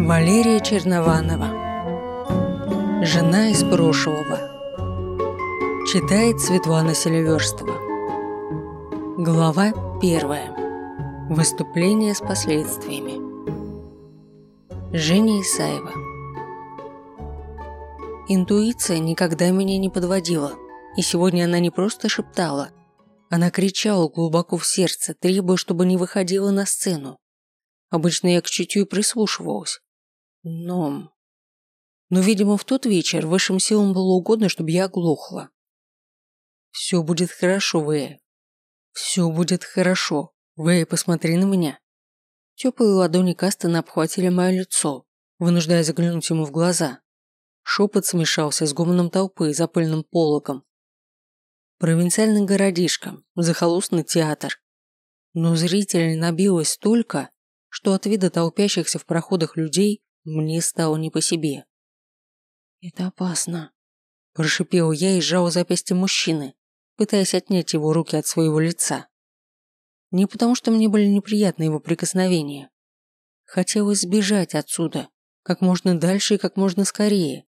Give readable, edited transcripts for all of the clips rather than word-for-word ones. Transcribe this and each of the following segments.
Валерия Чернованова. Жена из прошлого. Читает Светлана Селиверстова. Глава 1. Выступление с последствиями. Женя Исаева. Интуиция никогда меня не подводила, и сегодня она не просто шептала, она кричала глубоко в сердце, требуя, чтобы не выходила на сцену. Обычно я к чутью прислушивалась. Но, видимо, в тот вечер высшим силам было угодно, чтобы я оглохла. «Все будет хорошо, Вэя. Все будет хорошо. Вэя, посмотри на меня». Теплые ладони Кастена обхватили мое лицо, вынуждая заглянуть ему в глаза. Шепот смешался с гомоном толпы за пыльным пологом. Провинциальный городишко, захолустный театр. Но зрителей набилось столько, что от вида толпящихся в проходах людей мне стало не по себе. «Это опасно», – прошипела я и сжала запястье мужчины, пытаясь отнять его руки от своего лица. Не потому, что мне были неприятны его прикосновения. Хотелось сбежать отсюда, как можно дальше и как можно скорее.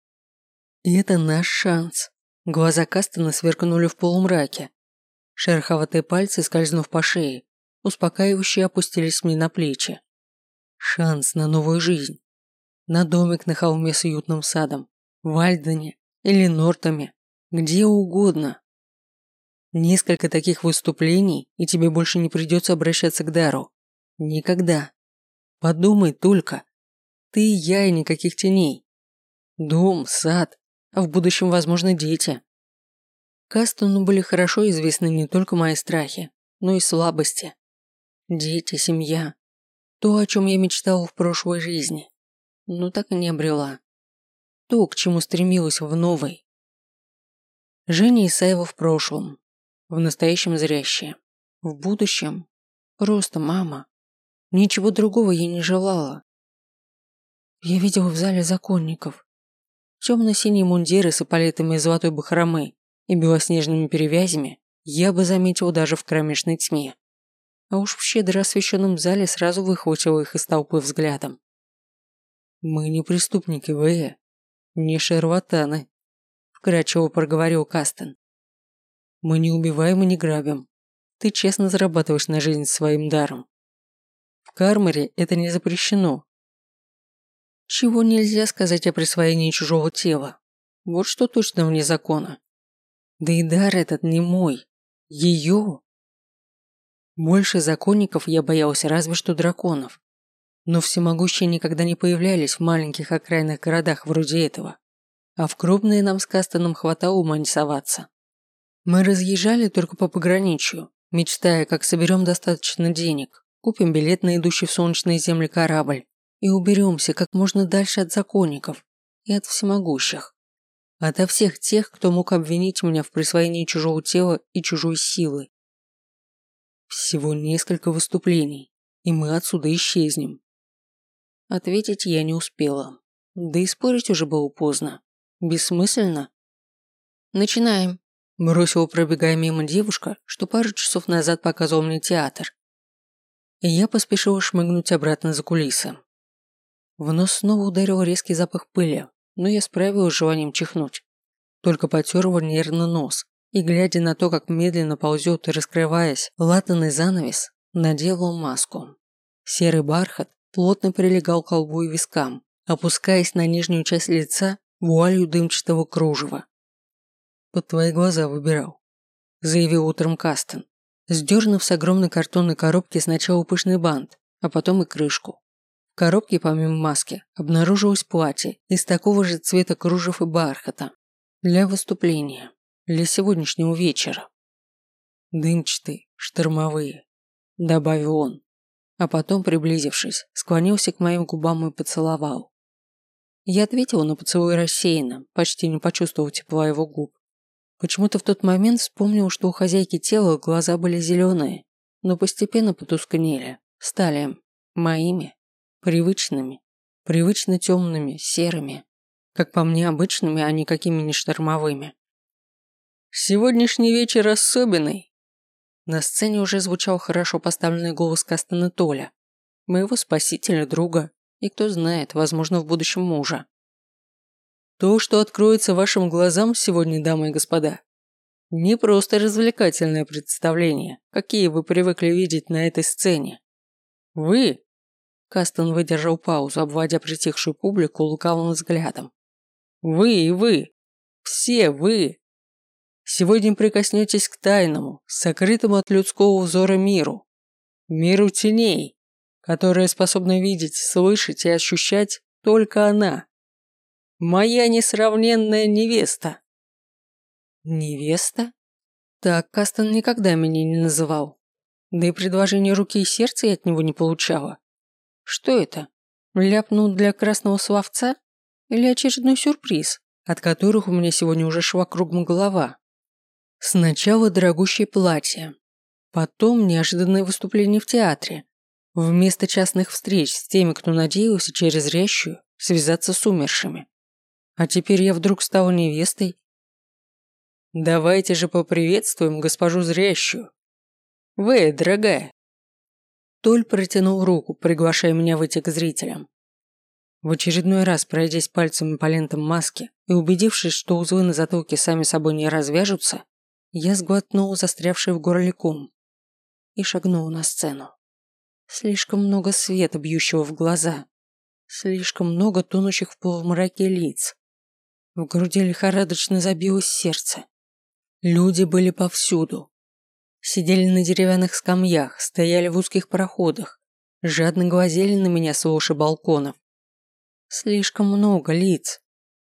И это наш шанс. Глаза Кастена сверкнули в полумраке. Шероховатые пальцы, скользнув по шее, успокаивающе опустились мне на плечи. Шанс на новую жизнь. На домик на холме с уютным садом, в Альдене или Нортаме, где угодно. Несколько таких выступлений, и тебе больше не придется обращаться к дару. Никогда. Подумай только. Ты и я, и никаких теней. Дом, сад, а в будущем, возможно, дети. Кастену были хорошо известны не только мои страхи, но и слабости. Дети, семья. То, о чем я мечтала в прошлой жизни, но так и не обрела. То, к чему стремилась в новой. Женя Исаева в прошлом. В настоящем зрящая. В будущем просто мама. Ничего другого я не желала. Я видела в зале законников. Темно-синие мундиры с эполетами из золотой бахромы и белоснежными перевязями я бы заметил даже в кромешной тьме. А уж в щедро освещенном зале сразу выхватил их из толпы взглядом. «Мы не преступники, Вэя, не шарлатаны», – вкрадчиво проговорил Кастен. «Мы не убиваем и не грабим. Ты честно зарабатываешь на жизнь своим даром. В Кармаре это не запрещено. Чего нельзя сказать о присвоении чужого тела. Вот что точно вне закона. Да и дар этот не мой. Ее. Больше законников я боялся разве что драконов. Но всемогущие никогда не появлялись в маленьких окраинных городах вроде этого. А в крупные нам с Кастеном хватало ума не соваться. Мы разъезжали только по пограничью, мечтая, как соберем достаточно денег, купим билет на идущий в солнечные земли корабль и уберемся как можно дальше от законников и от всемогущих. Ото всех тех, кто мог обвинить меня в присвоении чужого тела и чужой силы. Всего несколько выступлений, и мы отсюда исчезнем. Ответить я не успела. Да и спорить уже было поздно. Бессмысленно. Начинаем. Бросила, пробегая мимо девушка, что пару часов назад показывал мне театр. И я поспешила шмыгнуть обратно за кулисы. В нос снова ударил резкий запах пыли, но я справилась с желанием чихнуть. Только потерла нервно нос и, глядя на то, как медленно ползет и раскрываясь латанный занавес, надела маску. Серый бархат плотно прилегал к лбу и вискам, опускаясь на нижнюю часть лица вуалью дымчатого кружева. «Под твои глаза выбирал», – заявил утром Кастен, сдернув с огромной картонной коробки сначала пышный бант, а потом и крышку. В коробке, помимо маски, обнаружилось платье из такого же цвета кружев и бархата. Для выступления. Для сегодняшнего вечера. «Дымчатые, штормовые», – добавил он, а потом, приблизившись, склонился к моим губам и поцеловал. Я ответила на поцелуй рассеянно, почти не почувствовав тепла его губ. Почему-то в тот момент вспомнил, что у хозяйки тела глаза были зеленые, но постепенно потускнели, стали моими, привычными, привычно темными, серыми, как по мне обычными, а никакими не штормовыми. «Сегодняшний вечер особенный!» На сцене уже звучал хорошо поставленный голос Кастена Толя, моего спасителя, друга И кто знает, возможно, в будущем мужа. То, что откроется вашим глазам сегодня, дамы и господа, не просто развлекательное представление, какие вы привыкли видеть на этой сцене. Вы, Кастон выдержал паузу, обводя притихшую публику лукавым взглядом. Вы и вы, все вы, сегодня прикоснетесь к тайному, сокрытому от людского взора миру. Миру теней, которое способна видеть, слышать и ощущать только она. Моя несравненная невеста. Невеста? Так Кастон никогда меня не называл. Да и предложение руки и сердца я от него не получала. Что это? Ляпнул для красного словца? Или очередной сюрприз, от которых у меня сегодня уже шла кругом голова? Сначала дорогущее платье. Потом неожиданное выступление в театре. Вместо частных встреч с теми, кто надеялся через зрящую связаться с умершими. А теперь я вдруг стала невестой. Давайте же поприветствуем госпожу зрящую. Вы, дорогая. Толь протянул руку, приглашая меня выйти к зрителям. В очередной раз, пройдясь пальцами по лентам маски и убедившись, что узлы на затылке сами собой не развяжутся, я сглотнула застрявший в горле ком и шагнула на сцену. Слишком много света, бьющего в глаза. Слишком много тонущих в полумраке лиц. В груди лихорадочно забилось сердце. Люди были повсюду. Сидели на деревянных скамьях, стояли в узких проходах, жадно глазели на меня с лоши балконов. Слишком много лиц.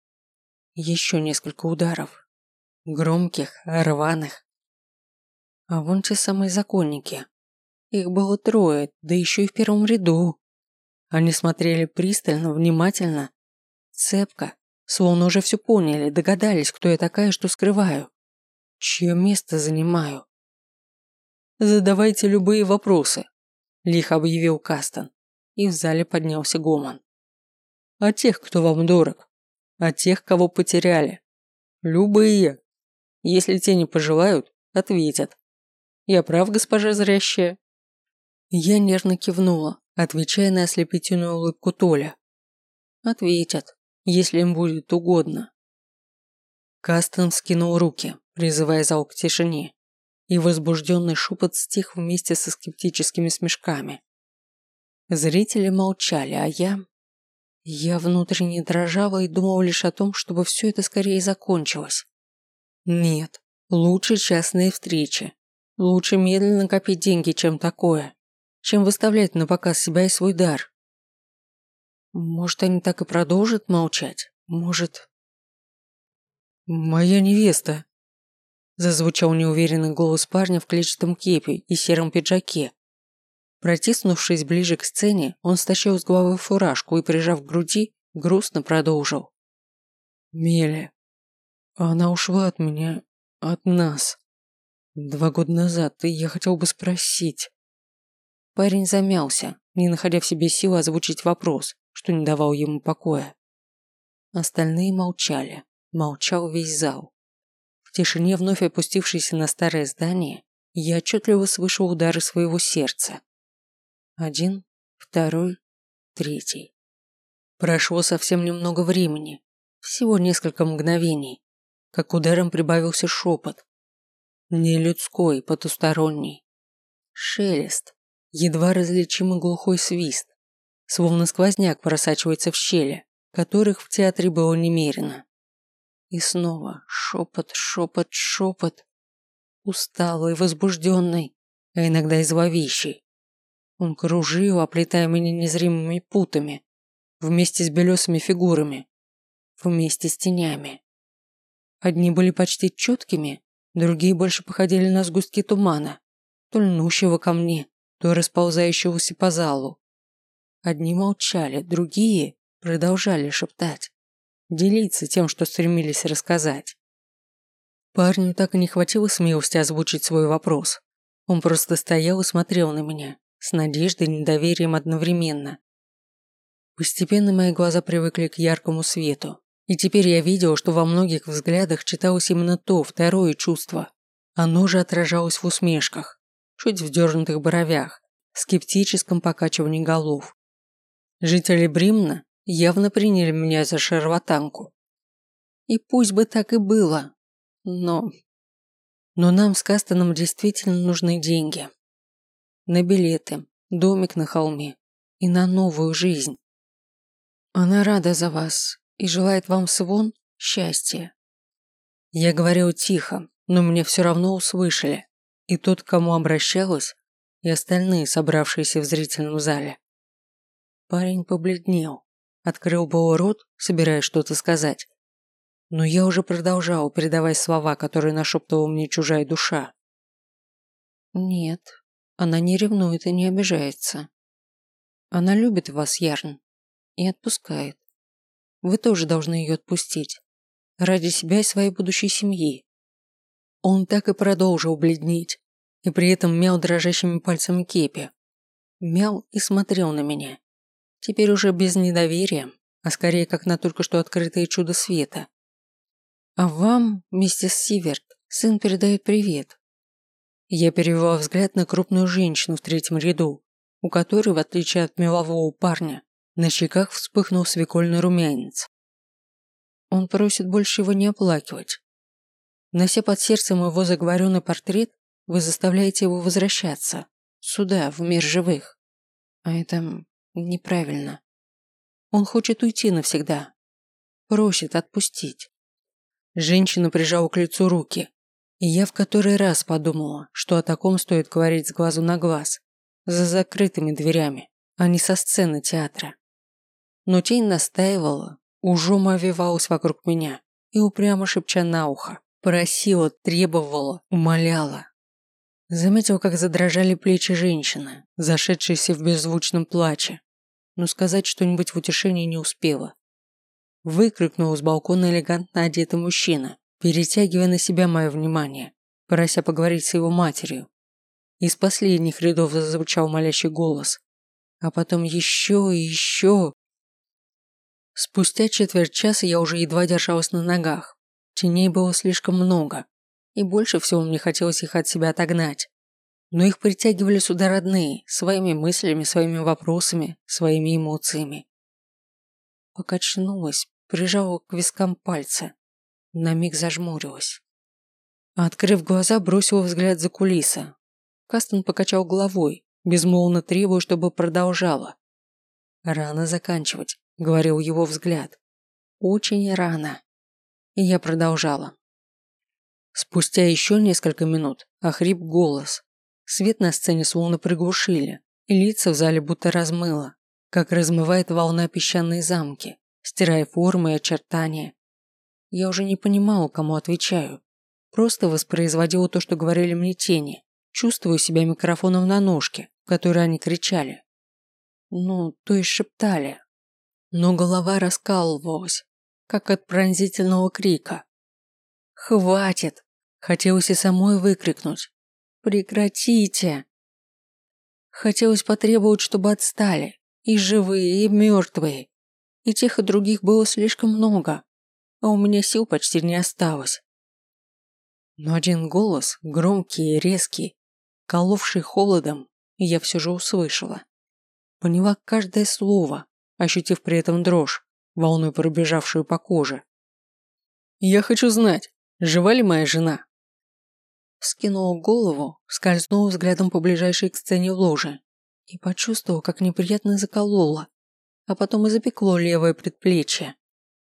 Еще несколько ударов. Громких, рваных. А вон те самые законники. Их было трое, да еще и в первом ряду. Они смотрели пристально, внимательно, цепко, словно уже все поняли, догадались, кто я такая, что скрываю. Чье место занимаю. «Задавайте любые вопросы», – лихо объявил Кастон, и в зале поднялся гомон. «О тех, кто вам дорог, о тех, кого потеряли. Любые. Если те не пожелают, ответят. Я прав, госпожа зрящая?» Я нервно кивнула, отвечая на ослепительную улыбку Толя. «Ответят, если им будет угодно». Кастон вскинул руки, призывая зал к тишине, и возбужденный шепот стих вместе со скептическими смешками. Зрители молчали, а я внутренне дрожала и думала лишь о том, чтобы все это скорее закончилось. Нет, лучше частные встречи. Лучше медленно копить деньги, чем такое. Чем выставлять на показ себя и свой дар. Может, они так и продолжат молчать? Может... «Моя невеста!» Зазвучал неуверенный голос парня в клетчатом кепе и сером пиджаке. Протиснувшись ближе к сцене, он стащил с головы фуражку и, прижав к груди, грустно продолжил. «Меля, она ушла от меня, от нас. 2 года назад, и я хотел бы спросить...» Парень замялся, не находя в себе силы озвучить вопрос, что не давал ему покоя. Остальные молчали, молчал весь зал. В тишине, вновь опустившейся на старое здание, я отчетливо слышал удары своего сердца. 1, 2, 3. Прошло совсем немного времени, всего несколько мгновений, как ударом прибавился шепот. Не людской, потусторонний. Шелест. Едва различимый глухой свист, словно сквозняк просачивается в щели, которых в театре было немерено. И снова шепот, шепот, шепот, усталый, возбужденный, а иногда и зловещий. Он кружил, оплетая меня незримыми путами, вместе с белесыми фигурами, вместе с тенями. Одни были почти четкими, другие больше походили на сгустки тумана, то льнущего ко мне, то расползающегося по залу. Одни молчали, другие продолжали шептать, делиться тем, что стремились рассказать. Парню так и не хватило смелости озвучить свой вопрос. Он просто стоял и смотрел на меня, с надеждой и недоверием одновременно. Постепенно мои глаза привыкли к яркому свету, и теперь я видел, что во многих взглядах читалось именно то, второе чувство. Оно же отражалось в усмешках, чуть вздернутых бровях, скептическом покачивании голов. Жители Бримна явно приняли меня за шарлатанку. И пусть бы так и было, но нам с Кастоном действительно нужны деньги. На билеты, домик на холме и на новую жизнь. Она рада за вас и желает вам с Ивон счастья. Я говорил тихо, но меня все равно услышали. И тот, к кому обращалась, и остальные, собравшиеся в зрительном зале. Парень побледнел, открыл был рот, собираясь что-то сказать. Но я уже продолжал, передавая слова, которые нашептывала мне чужая душа. Нет, она не ревнует и не обижается. Она любит вас, Ярн, и отпускает. Вы тоже должны ее отпустить. Ради себя и своей будущей семьи. Он так и продолжил бледнеть, и при этом мял дрожащими пальцами кепи. Мял и смотрел на меня. Теперь уже без недоверия, а скорее как на только что открытое чудо света. А вам, миссис Сиверт, сын передает привет. Я перевела взгляд на крупную женщину в третьем ряду, у которой, в отличие от мелового парня, на щеках вспыхнул свекольный румянец. Он просит больше его не оплакивать. Нося под сердцем его заговоренный портрет, вы заставляете его возвращаться. Сюда, в мир живых. А это неправильно. Он хочет уйти навсегда. Просит отпустить. Женщина прижала к лицу руки. И я в который раз подумала, что о таком стоит говорить с глазу на глаз. За закрытыми дверями, а не со сцены театра. Но тень настаивала, ужом овивалась вокруг меня и упрямо шепча на ухо. Просила, требовала, умоляла. Заметил, как задрожали плечи женщины, зашедшейся в беззвучном плаче, но сказать что-нибудь в утешении не успела. Выкрикнул с балкона элегантно одетый мужчина, перетягивая на себя мое внимание, прося поговорить с его матерью. Из последних рядов зазвучал молящий голос, а потом еще и еще. Спустя четверть часа я уже едва держалась на ногах. Теней было слишком много, и больше всего мне хотелось их от себя отогнать. Но их притягивали сюда родные, своими мыслями, своими вопросами, своими эмоциями. Покачнулась, прижала к вискам пальцы, на миг зажмурилась. Открыв глаза, бросила взгляд за кулисы. Кастон покачал головой, безмолвно требуя, чтобы продолжала. «Рано заканчивать», — говорил его взгляд. «Очень рано». И я продолжала. Спустя еще несколько минут охрип голос. Свет на сцене словно приглушили, и лица в зале будто размыло, как размывает волна песчаные замки, стирая формы и очертания. Я уже не понимала, кому отвечаю. Просто воспроизводила то, что говорили мне тени, чувствуя себя микрофоном на ножке, в которой они кричали. Ну, то есть шептали. Но голова раскалывалась, как от пронзительного крика. «Хватит!» Хотелось и самой выкрикнуть. «Прекратите!» Хотелось потребовать, чтобы отстали. И живые, и мертвые. И тех, и других было слишком много. А у меня сил почти не осталось. Но один голос, громкий и резкий, коловший холодом, я все же услышала. Поняла каждое слово, ощутив при этом дрожь, волной пробежавшую по коже. «Я хочу знать, жива ли моя жена?» Вскинула голову, скользнула взглядом по ближайшей к сцене ложе и почувствовала, как неприятно заколола, а потом и запекло левое предплечье.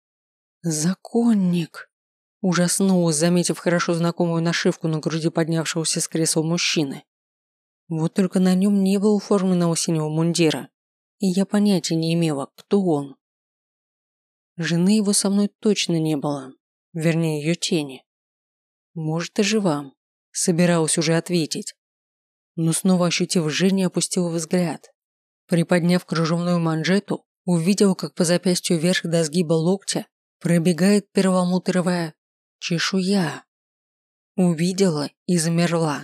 «Законник!» Ужаснулась, заметив хорошо знакомую нашивку на груди поднявшегося с кресла мужчины. Вот только на нем не было форменного синего мундира, и я понятия не имела, кто он. Жены его со мной точно не было, вернее ее тени. Может, и жива, собиралась уже ответить, но снова ощутив жжение, опустила взгляд. Приподняв кружевную манжету, увидела, как по запястью вверх до сгиба локтя пробегает перламутровая чешуя. Увидела и замерла.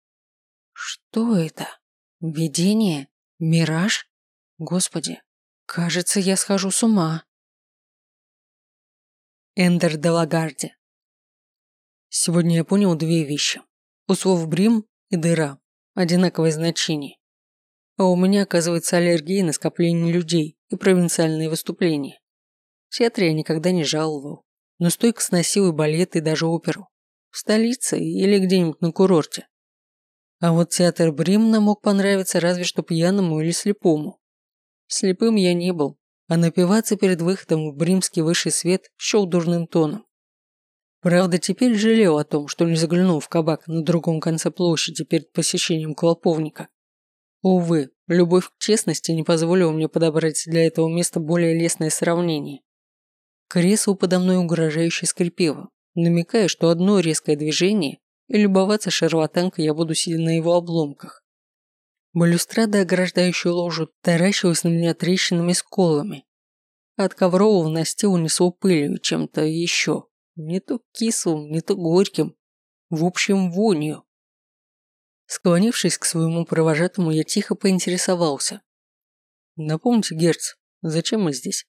Что это? Видение? Мираж? Господи, кажется, я схожу с ума. Эндер де Лагарди. Сегодня я понял две вещи. У слов «брим» и «дыра» одинаковое значение. А у меня, оказывается, аллергия на скопление людей и провинциальные выступления. В театре я никогда не жаловал, но стойко сносил и балет, и даже оперу. В столице или где-нибудь на курорте. А вот театр Бримна мог понравиться разве что пьяному или слепому. Слепым я не был, а напиваться перед выходом в бримский высший свет счел дурным тоном. Правда, теперь жалел о том, что не заглянул в кабак на другом конце площади перед посещением клоповника. Увы, любовь к честности не позволила мне подобрать для этого места более лестное сравнение. Кресло подо мной угрожающе скрипело, намекая, что одно резкое движение, и любоваться шарлатанкой я буду сидя на его обломках. Балюстрада, ограждающая ложу, таращилась на меня трещинами и сколами. От коврового настила несло пылью чем-то еще, не то кислым, не то горьким, в общем вонью. Склонившись к своему провожатому, я тихо поинтересовался. «Напомните, Герц, зачем мы здесь?»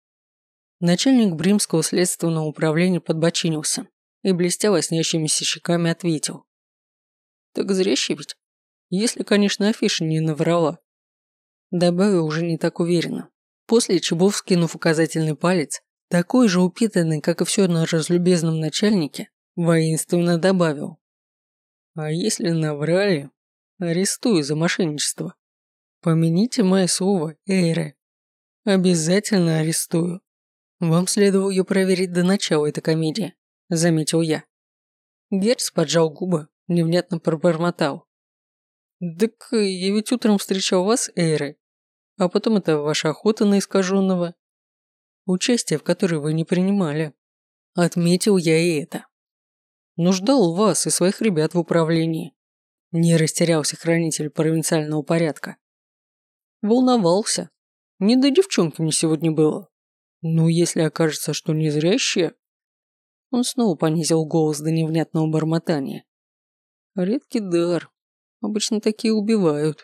Начальник Бримского следственного управления подбочинился и, блестя лоснящимися щеками, ответил. «Так зрящий ведь? Если, конечно, афиша не наврала». Добавил уже не так уверенно, после чего, вскинув указательный палец, такой же упитанный, как и все на разлюбезном начальнике, воинственно добавил. «А если наврали, арестую за мошенничество. Помяните мое слово, Эйре. Обязательно арестую. Вам следовало ее проверить до начала этой комедии», – заметил я. Герц поджал губы, невнятно пробормотал. «Так я ведь утром встречал вас, Эйре, а потом это ваша охота на искаженного, участие в которой вы не принимали». Отметил я и это. Но ждал вас и своих ребят в управлении. Не растерялся хранитель провинциального порядка. Волновался. Не до девчонки мне сегодня было. Но если окажется, что незрящие... Он снова понизил голос до невнятного бормотания. Редкий дар. Обычно такие убивают.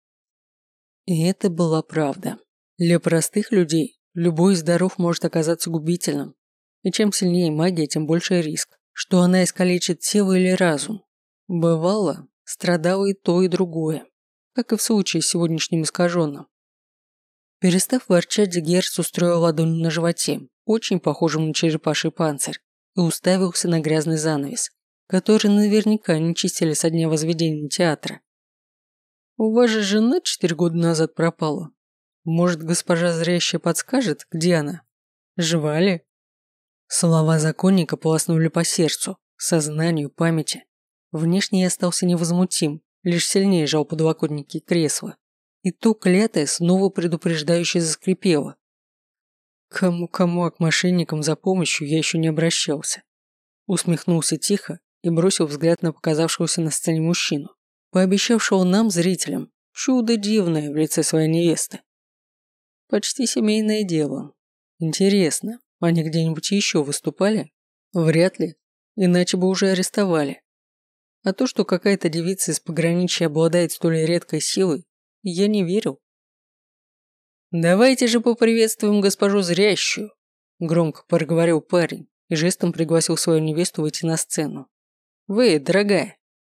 И это была правда. Для простых людей любой из даров может оказаться губительным. И чем сильнее магия, тем больше риск, что она искалечит тело или разум. Бывало, страдало и то, и другое, как и в случае с сегодняшним искаженным. Перестав ворчать, Герц устроил ладонь на животе, очень похожим на черепаший панцирь, и уставился на грязный занавес, который наверняка не чистили со дня возведения театра. «У вас же жена 4 года назад пропала. Может, госпожа зрящая подскажет, где она? Жива ли?» Слова законника полоснули по сердцу, сознанию, памяти. Внешне я остался невозмутим, лишь сильнее жал подлокотники кресла. И то клятое снова предупреждающе заскрипело. Кому-кому, а к мошенникам за помощью я еще не обращался. Усмехнулся тихо и бросил взгляд на показавшегося на сцене мужчину, пообещавшего нам, зрителям, чудо дивное в лице своей невесты. Почти семейное дело. Интересно, они где-нибудь еще выступали? Вряд ли, иначе бы уже арестовали. А то, что какая-то девица из пограничья обладает столь редкой силой, я не верил. «Давайте же поприветствуем госпожу Зрящую», – громко проговорил парень и жестом пригласил свою невесту выйти на сцену. «Вы, дорогая».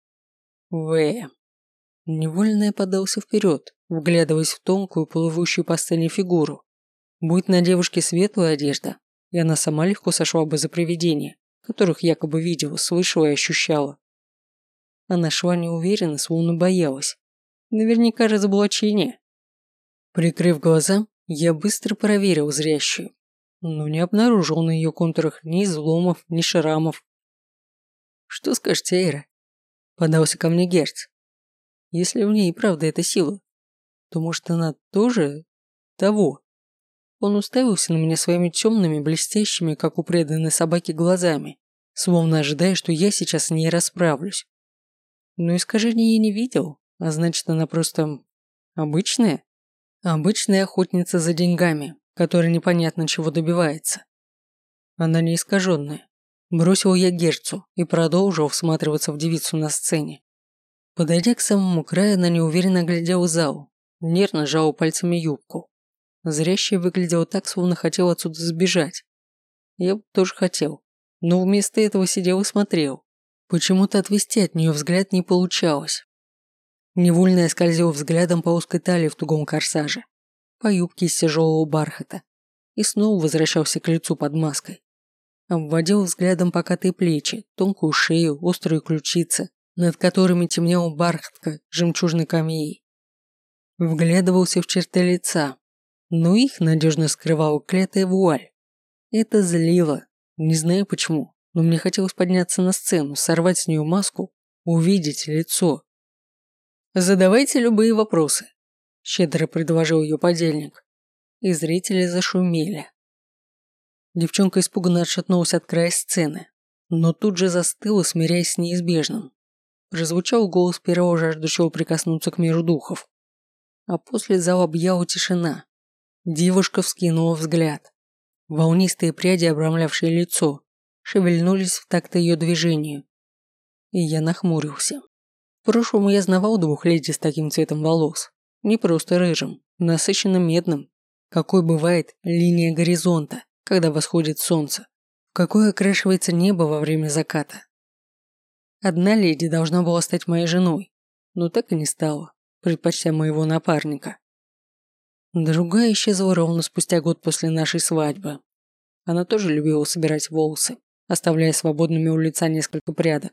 «Вы». Невольно я подался вперед, вглядываясь в тонкую, плывущую по сцене фигуру. Будь на девушке светлая одежда, и она сама легко сошла бы за привидения, которых якобы видела, слышала и ощущала. Она шла неуверенно, словно боялась. Наверняка разоблачение. Прикрыв глаза, я быстро проверил зрящую, но не обнаружил на ее контурах ни изломов, ни шрамов. «Что скажете, Эйра?» – подался ко мне Герц. «Если в ней и правда эта сила, то, может, она тоже того?» Он уставился на меня своими темными, блестящими, как у преданной собаки, глазами, словно ожидая, что я сейчас с ней расправлюсь. Но искажения я не видел, а значит, она просто обычная. Обычная охотница за деньгами, которая непонятно чего добивается. Она не искаженная. Бросил я Герцу и продолжил всматриваться в девицу на сцене. Подойдя к самому краю, она неуверенно глядела зал, нервно сжала пальцами юбку. Зрящая выглядела так, словно хотела отсюда сбежать. Я бы тоже хотел, но вместо этого сидел и смотрел. Почему-то отвести от нее взгляд не получалось. Невольно я скользил взглядом по узкой талии в тугом корсаже, по юбке из тяжелого бархата и снова возвращался к лицу под маской. Обводил взглядом покатые плечи, тонкую шею, острые ключицы, над которыми темнела бархатка жемчужной камеей. Вглядывался в черты лица, но их надежно скрывала клятая вуаль. Это злило, не знаю почему, но мне хотелось подняться на сцену, сорвать с нее маску, увидеть лицо. «Задавайте любые вопросы», – щедро предложил ее подельник. И зрители зашумели. Девчонка испуганно отшатнулась от края сцены, но тут же застыла, смиряясь с неизбежным. Прозвучал голос первого жаждущего прикоснуться к миру духов. А после зала объяла тишина. Девушка вскинула взгляд. Волнистые пряди, обрамлявшие лицо, шевельнулись в такт ее движению. И я нахмурился. В прошлом я знавал двух леди с таким цветом волос. Не просто рыжим, насыщенно медным, какой бывает линия горизонта, когда восходит солнце, какой окрашивается небо во время заката. Одна леди должна была стать моей женой, но так и не стала, предпочтя моего напарника. Другая исчезла ровно спустя год после нашей свадьбы. Она тоже любила собирать волосы, оставляя свободными у лица несколько прядок.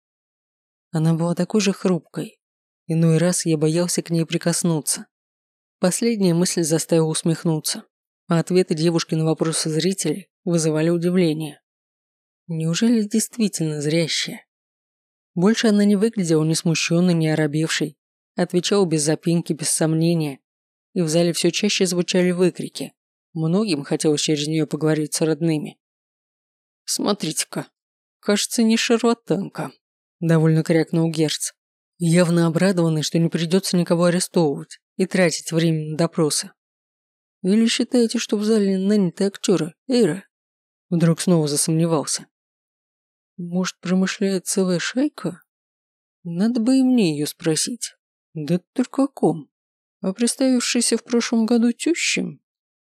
Она была такой же хрупкой. Иной раз я боялся к ней прикоснуться. Последняя мысль заставила усмехнуться, а ответы девушки на вопросы зрителей вызывали удивление. Неужели действительно зрящая? Больше она не выглядела ни смущенной, ни оробевшей, отвечала без запинки, без сомнения, и в зале все чаще звучали выкрики. Многим хотелось через нее поговорить с родными. «Смотрите-ка, кажется, не шарлатанка», – довольно крякнул Герц, явно обрадованный, что не придется никого арестовывать и тратить время на допросы. «Или считаете, что в зале наняты актеры, Эйра?» Вдруг снова засомневался. «Может, промышляет целая шайка? Надо бы и мне ее спросить. Да только о ком? О представившейся в прошлом году тещем?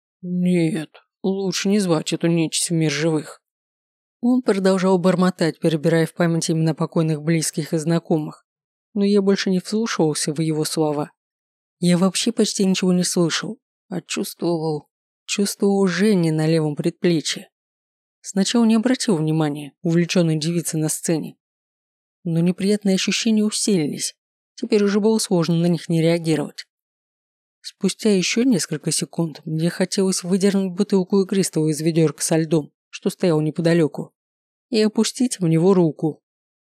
Нет, лучше не звать эту нечисть в мир живых». Он продолжал бормотать, перебирая в памяти имена покойных близких и знакомых, но я больше не вслушивался в его слова. Я вообще почти ничего не слышал, а чувствовал жжение на левом предплечье. Сначала не обратил внимания, увлеченной девицы на сцене. Но неприятные ощущения усилились, теперь уже было сложно на них не реагировать. Спустя еще несколько секунд мне хотелось выдернуть бутылку игристого из ведерка со льдом, что стоял неподалеку, и опустить в него руку.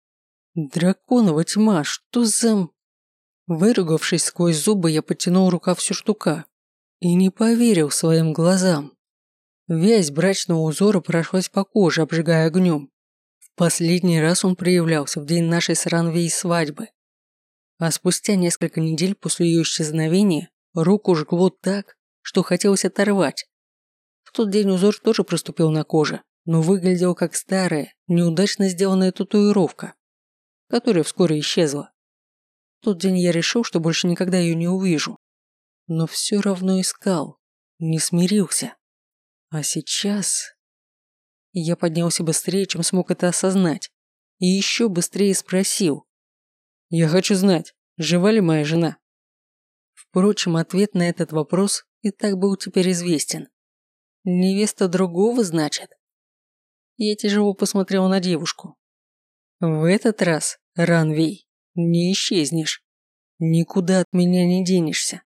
Драконова тьма, что за... Выругавшись сквозь зубы, я потянул рукав сюртука и не поверил своим глазам. Вязь брачного узора прошлась по коже, обжигая огнем. В последний раз он проявлялся в день нашей с Ранвей свадьбы. А спустя несколько недель после ее исчезновения руку жгло так, что хотелось оторвать. В тот день узор тоже проступил на коже, но выглядел как старая, неудачно сделанная татуировка, которая вскоре исчезла. В тот день я решил, что больше никогда ее не увижу. Но все равно искал, не смирился. А сейчас... Я поднялся быстрее, чем смог это осознать, и еще быстрее спросил. «Я хочу знать, жива ли моя жена?» Впрочем, ответ на этот вопрос и так был теперь известен. «Невеста другого, значит?» Я тяжело посмотрел на девушку. «В этот раз, Ранвей, не исчезнешь. Никуда от меня не денешься.